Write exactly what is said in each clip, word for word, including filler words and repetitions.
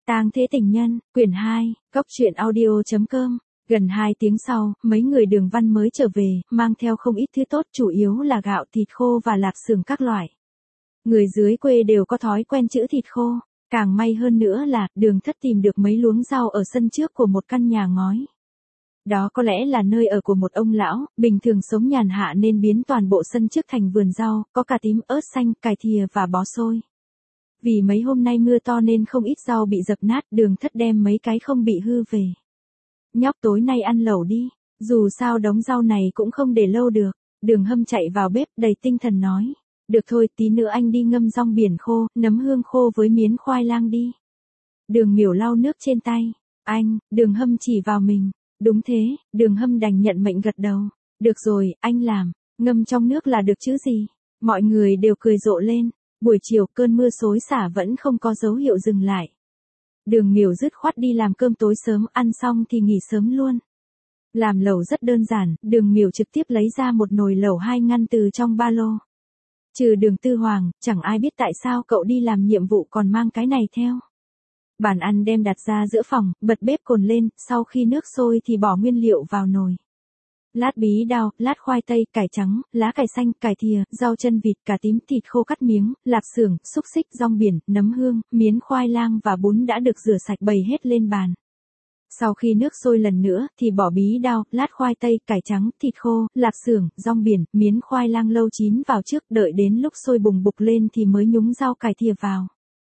Tang Thế Tình Nhân, quyển hai, Cốc truyện audio chấm com. Gần hai tiếng sau, mấy người Đường Văn mới trở về, mang theo không ít thứ tốt, chủ yếu là gạo, thịt khô và lạp xưởng các loại. Người dưới quê đều có thói quen trữ thịt khô, càng may hơn nữa là Đường Thất tìm được mấy luống rau ở sân trước của một căn nhà ngói. Đó có lẽ là nơi ở của một ông lão, bình thường sống nhàn hạ nên biến toàn bộ sân trước thành vườn rau, có cà tím, ớt xanh, cải thìa và bó xôi. Vì mấy hôm nay mưa to nên không ít rau bị dập nát, Đường Thất đem mấy cái không bị hư về. Nhóc tối nay ăn lẩu đi, dù sao đống rau này cũng không để lâu được. Đường Hâm chạy vào bếp đầy tinh thần nói. Được thôi, tí nữa anh đi ngâm rong biển khô, nấm hương khô với miến khoai lang đi. Đường Miểu lau nước trên tay. Anh, Đường Hâm chỉ vào mình. Đúng thế, Đường Hâm đành nhận mệnh gật đầu. Được rồi, anh làm, ngâm trong nước là được chứ gì. Mọi người đều cười rộ lên. Buổi chiều cơn mưa xối xả vẫn không có dấu hiệu dừng lại. Đường Miểu dứt khoát đi làm cơm tối sớm, ăn xong thì nghỉ sớm luôn. Làm lẩu rất đơn giản, Đường Miểu trực tiếp lấy ra một nồi lẩu hai ngăn từ trong ba lô. Trừ Đường Tư Hoàng, chẳng ai biết tại sao cậu đi làm nhiệm vụ còn mang cái này theo. Bàn ăn đem đặt ra giữa phòng, bật bếp cồn lên, sau khi nước sôi thì bỏ nguyên liệu vào nồi. Lát bí đao, lát khoai tây, cải trắng, lá cải xanh, cải thìa, rau chân vịt, cà tím, thịt khô cắt miếng, lạp xưởng, xúc xích, rong biển, nấm hương, miến khoai lang và bún đã được rửa sạch bày hết lên bàn. Sau khi nước sôi lần nữa thì bỏ bí đao, lát khoai tây, cải trắng, thịt khô, lạp xưởng, rong biển, miến khoai lang lâu chín vào trước, đợi đến lúc sôi bùng bục lên thì mới nhúng rau cải thìa vào.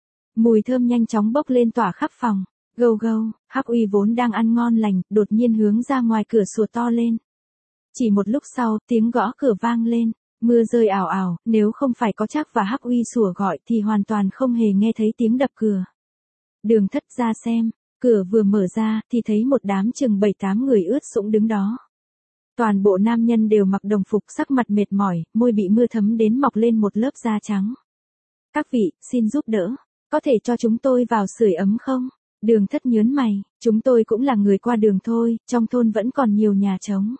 Mùi thơm nhanh chóng bốc lên tỏa khắp phòng. Gâu gâu, Hắc Uy vốn đang ăn ngon lành, đột nhiên hướng ra ngoài cửa sủa to lên. Chỉ một lúc sau, tiếng gõ cửa vang lên, mưa rơi ảo ảo, nếu không phải có Trác và Hắc Uy sủa gọi thì hoàn toàn không hề nghe thấy tiếng đập cửa. Đường Thất ra xem, cửa vừa mở ra thì thấy một đám chừng bảy tám người ướt sũng đứng đó. Toàn bộ nam nhân đều mặc đồng phục, sắc mặt mệt mỏi, môi bị mưa thấm đến mọc lên một lớp da trắng. Các vị, xin giúp đỡ, có thể cho chúng tôi vào sưởi ấm không? Đường Thất nhớn mày, chúng tôi cũng là người qua đường thôi, trong thôn vẫn còn nhiều nhà trống.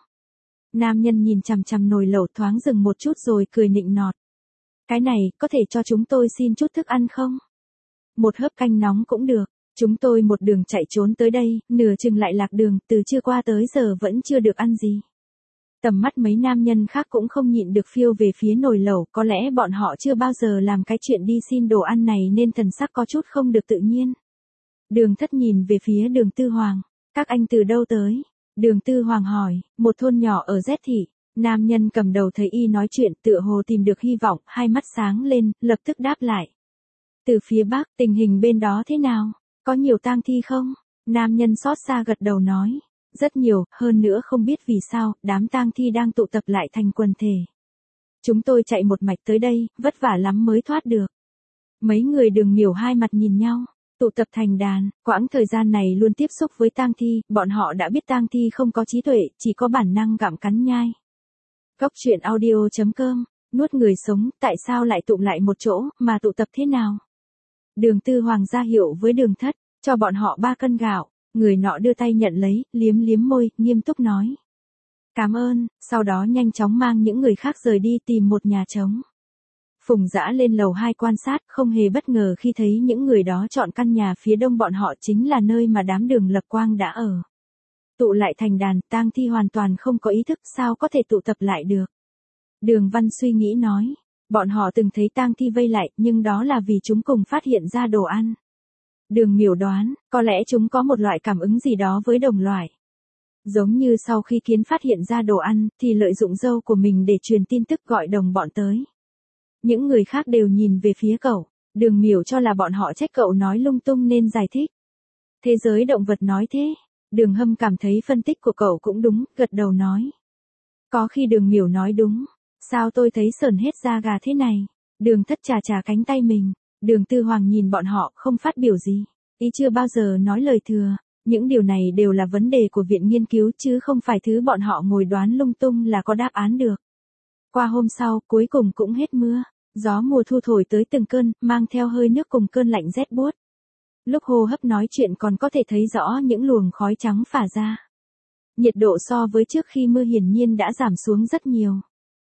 Nam nhân nhìn chằm chằm nồi lẩu thoáng dừng một chút rồi cười nịnh nọt. Cái này, có thể cho chúng tôi xin chút thức ăn không? Một hớp canh nóng cũng được, chúng tôi một đường chạy trốn tới đây, nửa chừng lại lạc đường, từ trưa qua tới giờ vẫn chưa được ăn gì. Tầm mắt mấy nam nhân khác cũng không nhịn được phiêu về phía nồi lẩu, có lẽ bọn họ chưa bao giờ làm cái chuyện đi xin đồ ăn này nên thần sắc có chút không được tự nhiên. Đường Thất nhìn về phía Đường Tư Hoàng, các anh từ đâu tới? Đường Tư Hoàng hỏi, một thôn nhỏ ở Z thị. Nam nhân cầm đầu thấy y nói chuyện tựa hồ tìm được hy vọng, hai mắt sáng lên, lập tức đáp lại. Từ phía Bắc, tình hình bên đó thế nào? Có nhiều tang thi không? Nam nhân xót xa gật đầu nói. Rất nhiều, hơn nữa không biết vì sao, đám tang thi đang tụ tập lại thành quần thể. Chúng tôi chạy một mạch tới đây, vất vả lắm mới thoát được. Mấy người Đường Miểu hai mặt nhìn nhau. Tụ tập thành đàn, quãng thời gian này luôn tiếp xúc với tang thi, bọn họ đã biết tang thi không có trí tuệ, chỉ có bản năng gặm cắn nhai. Cốc truyện audio chấm com, nuốt người sống, tại sao lại tụ lại một chỗ, mà tụ tập thế nào? Đường Tư Hoàng ra hiệu với Đường Thất, cho bọn họ ba cân gạo, người nọ đưa tay nhận lấy, liếm liếm môi, nghiêm túc nói. Cảm ơn, sau đó nhanh chóng mang những người khác rời đi tìm một nhà trống. Phùng Dã lên lầu hai quan sát, không hề bất ngờ khi thấy những người đó chọn căn nhà phía đông bọn họ chính là nơi mà đám Đường Lập Quang đã ở. Tụ lại thành đàn, tang thi hoàn toàn không có ý thức, sao có thể tụ tập lại được. Đường Văn suy nghĩ nói, bọn họ từng thấy tang thi vây lại, nhưng đó là vì chúng cùng phát hiện ra đồ ăn. Đường Miểu đoán, có lẽ chúng có một loại cảm ứng gì đó với đồng loại. Giống như sau khi kiến phát hiện ra đồ ăn, thì lợi dụng dâu của mình để truyền tin tức gọi đồng bọn tới. Những người khác đều nhìn về phía cậu, Đường Miểu cho là bọn họ trách cậu nói lung tung nên giải thích. Thế giới động vật nói thế, Đường Hâm cảm thấy phân tích của cậu cũng đúng, gật đầu nói. Có khi Đường Miểu nói đúng, sao tôi thấy sởn hết da gà thế này? Đường Thất chà chà cánh tay mình, Đường Tư Hoàng nhìn bọn họ không phát biểu gì, ý chưa bao giờ nói lời thừa, những điều này đều là vấn đề của viện nghiên cứu chứ không phải thứ bọn họ ngồi đoán lung tung là có đáp án được. Qua hôm sau, cuối cùng cũng hết mưa, gió mùa thu thổi tới từng cơn, mang theo hơi nước cùng cơn lạnh rét buốt. Lúc hô hấp nói chuyện còn có thể thấy rõ những luồng khói trắng phả ra. Nhiệt độ so với trước khi mưa hiển nhiên đã giảm xuống rất nhiều.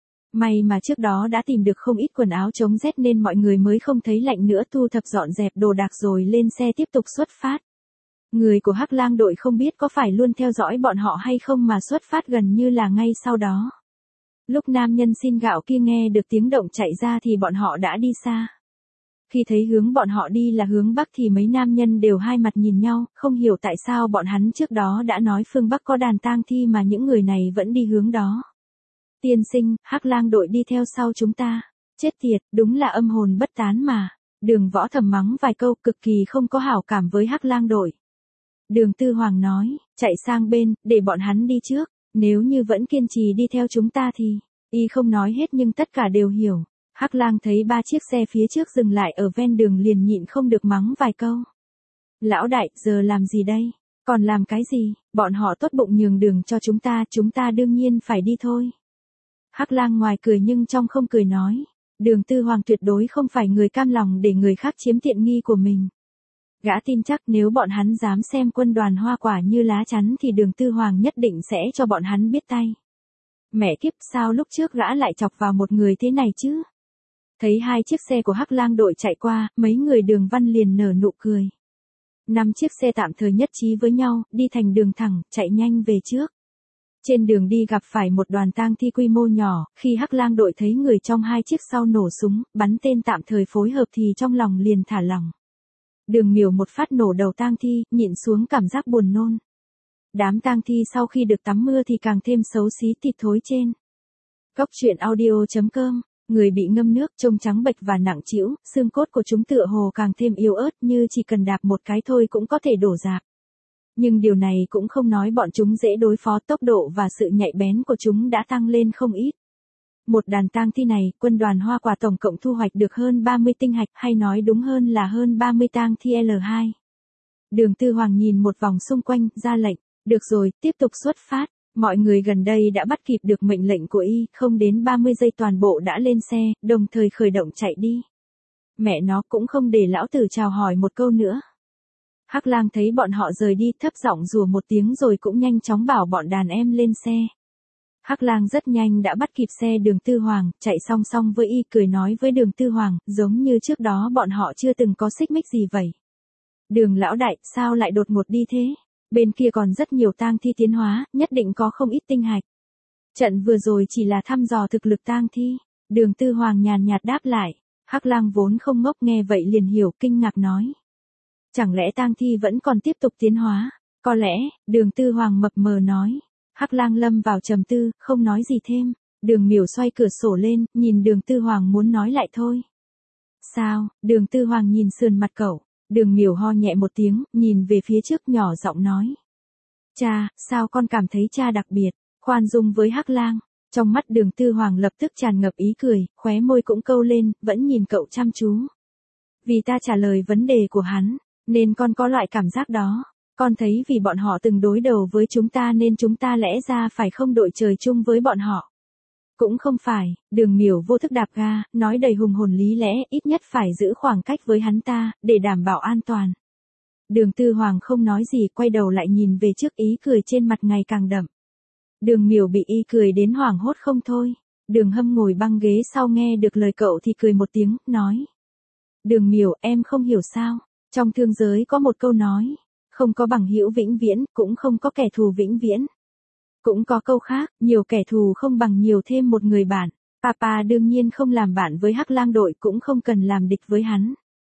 May mà trước đó đã tìm được không ít quần áo chống rét nên mọi người mới không thấy lạnh nữa, thu thập dọn dẹp đồ đạc rồi lên xe tiếp tục xuất phát. Người của Hắc Lang đội không biết có phải luôn theo dõi bọn họ hay không mà xuất phát gần như là ngay sau đó. Lúc nam nhân xin gạo kia nghe được tiếng động chạy ra thì bọn họ đã đi xa. Khi thấy hướng bọn họ đi là hướng Bắc thì mấy nam nhân đều hai mặt nhìn nhau, không hiểu tại sao bọn hắn trước đó đã nói phương Bắc có đàn tang thi mà những người này vẫn đi hướng đó. Tiên sinh, Hắc Lang đội đi theo sau chúng ta. Chết tiệt, đúng là âm hồn bất tán mà. Đường Võ thầm mắng vài câu, cực kỳ không có hảo cảm với Hắc Lang đội. Đường Tư Hoàng nói, chạy sang bên, để bọn hắn đi trước. Nếu như vẫn kiên trì đi theo chúng ta thì, y không nói hết nhưng tất cả đều hiểu. Hắc Lang thấy ba chiếc xe phía trước dừng lại ở ven đường liền nhịn không được mắng vài câu. Lão đại, giờ làm gì đây? Còn làm cái gì? Bọn họ tốt bụng nhường đường cho chúng ta, chúng ta đương nhiên phải đi thôi. Hắc Lang ngoài cười nhưng trong không cười nói. Đường Tư Hoàng tuyệt đối không phải người cam lòng để người khác chiếm tiện nghi của mình. Gã tin chắc nếu bọn hắn dám xem quân đoàn hoa quả như lá chắn thì Đường Tư Hoàng nhất định sẽ cho bọn hắn biết tay. Mẹ kiếp, sao lúc trước gã lại chọc vào một người thế này chứ? Thấy hai chiếc xe của Hắc Lang đội chạy qua, mấy người Đường Văn liền nở nụ cười. Năm chiếc xe tạm thời nhất trí với nhau, đi thành đường thẳng, chạy nhanh về trước. Trên đường đi gặp phải một đoàn tang thi quy mô nhỏ, khi Hắc Lang đội thấy người trong hai chiếc sau nổ súng, bắn tên tạm thời phối hợp thì trong lòng liền thả lỏng. Đường Miểu một phát nổ đầu tang thi, nhịn xuống cảm giác buồn nôn. Đám tang thi sau khi được tắm mưa thì càng thêm xấu xí thịt thối trên. Góc truyện audio chấm com, người bị ngâm nước trông trắng bệch và nặng trĩu, xương cốt của chúng tựa hồ càng thêm yếu ớt như chỉ cần đạp một cái thôi cũng có thể đổ rạp. Nhưng điều này cũng không nói bọn chúng dễ đối phó, tốc độ và sự nhạy bén của chúng đã tăng lên không ít. Một đàn tang thi này, quân đoàn hoa quả tổng cộng thu hoạch được hơn ba mươi tinh hạch, hay nói đúng hơn là hơn ba mươi tang thi L hai. Đường Tư Hoàng nhìn một vòng xung quanh, ra lệnh, được rồi, tiếp tục xuất phát. Mọi người gần đây đã bắt kịp được mệnh lệnh của y, không đến ba mươi giây toàn bộ đã lên xe, đồng thời khởi động chạy đi. Mẹ nó cũng không để lão tử chào hỏi một câu nữa. Hắc Lang thấy bọn họ rời đi, thấp giọng rủa một tiếng rồi cũng nhanh chóng bảo bọn đàn em lên xe. Hắc Lang rất nhanh đã bắt kịp xe Đường Tư Hoàng, chạy song song với y, cười nói với Đường Tư Hoàng, giống như trước đó bọn họ chưa từng có xích mích gì vậy. Đường lão đại, sao lại đột ngột đi thế? Bên kia còn rất nhiều tang thi tiến hóa, nhất định có không ít tinh hạch. Trận vừa rồi chỉ là thăm dò thực lực tang thi. Đường Tư Hoàng nhàn nhạt đáp lại. Hắc Lang vốn không ngốc nghe vậy liền hiểu, kinh ngạc nói. Chẳng lẽ tang thi vẫn còn tiếp tục tiến hóa? Có lẽ, Đường Tư Hoàng mập mờ nói. Hắc Lang lâm vào trầm tư, không nói gì thêm. Đường Miểu xoay cửa sổ lên, nhìn Đường Tư Hoàng muốn nói lại thôi. Sao? Đường Tư Hoàng nhìn sườn mặt cậu. Đường Miểu ho nhẹ một tiếng, nhìn về phía trước nhỏ giọng nói. Cha, sao con cảm thấy cha đặc biệt, khoan dung với Hắc Lang. Trong mắt Đường Tư Hoàng lập tức tràn ngập ý cười, khóe môi cũng câu lên, vẫn nhìn cậu chăm chú. Vì ta trả lời vấn đề của hắn, nên con có loại cảm giác đó. Con thấy vì bọn họ từng đối đầu với chúng ta nên chúng ta lẽ ra phải không đội trời chung với bọn họ. Cũng không phải, Đường Miểu vô thức đạp ga, nói đầy hùng hồn lý lẽ, ít nhất phải giữ khoảng cách với hắn ta, để đảm bảo an toàn. Đường Tư Hoàng không nói gì, quay đầu lại nhìn về trước, ý cười trên mặt ngày càng đậm. Đường Miểu bị y cười đến hoảng hốt không thôi. Đường Hâm ngồi băng ghế sau nghe được lời cậu thì cười một tiếng, nói. Đường Miểu, em không hiểu sao, trong thương giới có một câu nói, không có bằng hữu vĩnh viễn, cũng không có kẻ thù vĩnh viễn. Cũng có câu khác, nhiều kẻ thù không bằng nhiều thêm một người bạn. Papa đương nhiên không làm bạn với Hắc Lang đội, cũng không cần làm địch với hắn.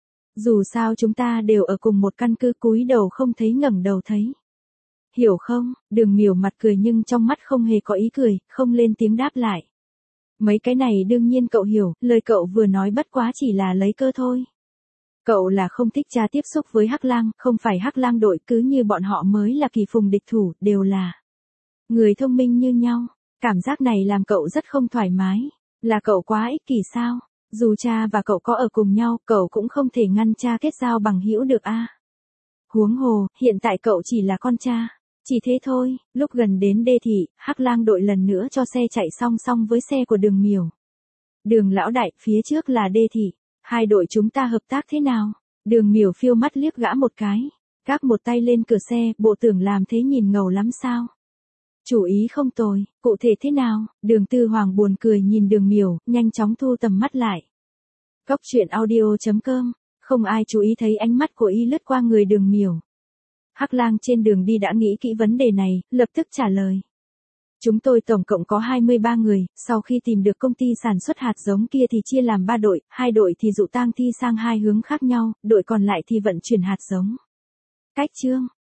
Dù sao chúng ta đều ở cùng một căn cứ, cúi đầu không thấy ngẩng đầu thấy. Hiểu không? Đường Miểu mặt cười nhưng trong mắt không hề có ý cười, không lên tiếng đáp lại. Mấy cái này đương nhiên cậu hiểu, lời cậu vừa nói bất quá chỉ là lấy cơ thôi. Cậu là không thích cha tiếp xúc với Hắc Lang, không phải Hắc Lang đội, cứ như bọn họ mới là kỳ phùng địch thủ, đều là người thông minh như nhau. Cảm giác này làm cậu rất không thoải mái. Là cậu quá ích kỷ sao? Dù cha và cậu có ở cùng nhau, cậu cũng không thể ngăn cha kết giao bằng hữu được a. À? Huống hồ, hiện tại cậu chỉ là con cha. Chỉ thế thôi. Lúc gần đến đê thị, Hắc Lang đội lần nữa cho xe chạy song song với xe của Đường Miểu. Đường lão đại, phía trước là đê thị. Hai đội chúng ta hợp tác thế nào? Đường Miểu phiêu mắt liếc gã một cái. Gác một tay lên cửa xe, bộ tưởng làm thế nhìn ngầu lắm sao? Chủ ý không tồi, cụ thể thế nào? Đường Tư Hoàng buồn cười nhìn Đường Miểu, nhanh chóng thu tầm mắt lại. Góc truyện audio chấm com, không ai chú ý thấy ánh mắt của y lướt qua người Đường Miểu. Hắc Lang trên đường đi đã nghĩ kỹ vấn đề này, lập tức trả lời. Chúng tôi tổng cộng có hai mươi ba người, sau khi tìm được công ty sản xuất hạt giống kia thì chia làm ba đội, hai đội thì dụ tang thi sang hai hướng khác nhau, đội còn lại thì vận chuyển hạt giống. Cách chương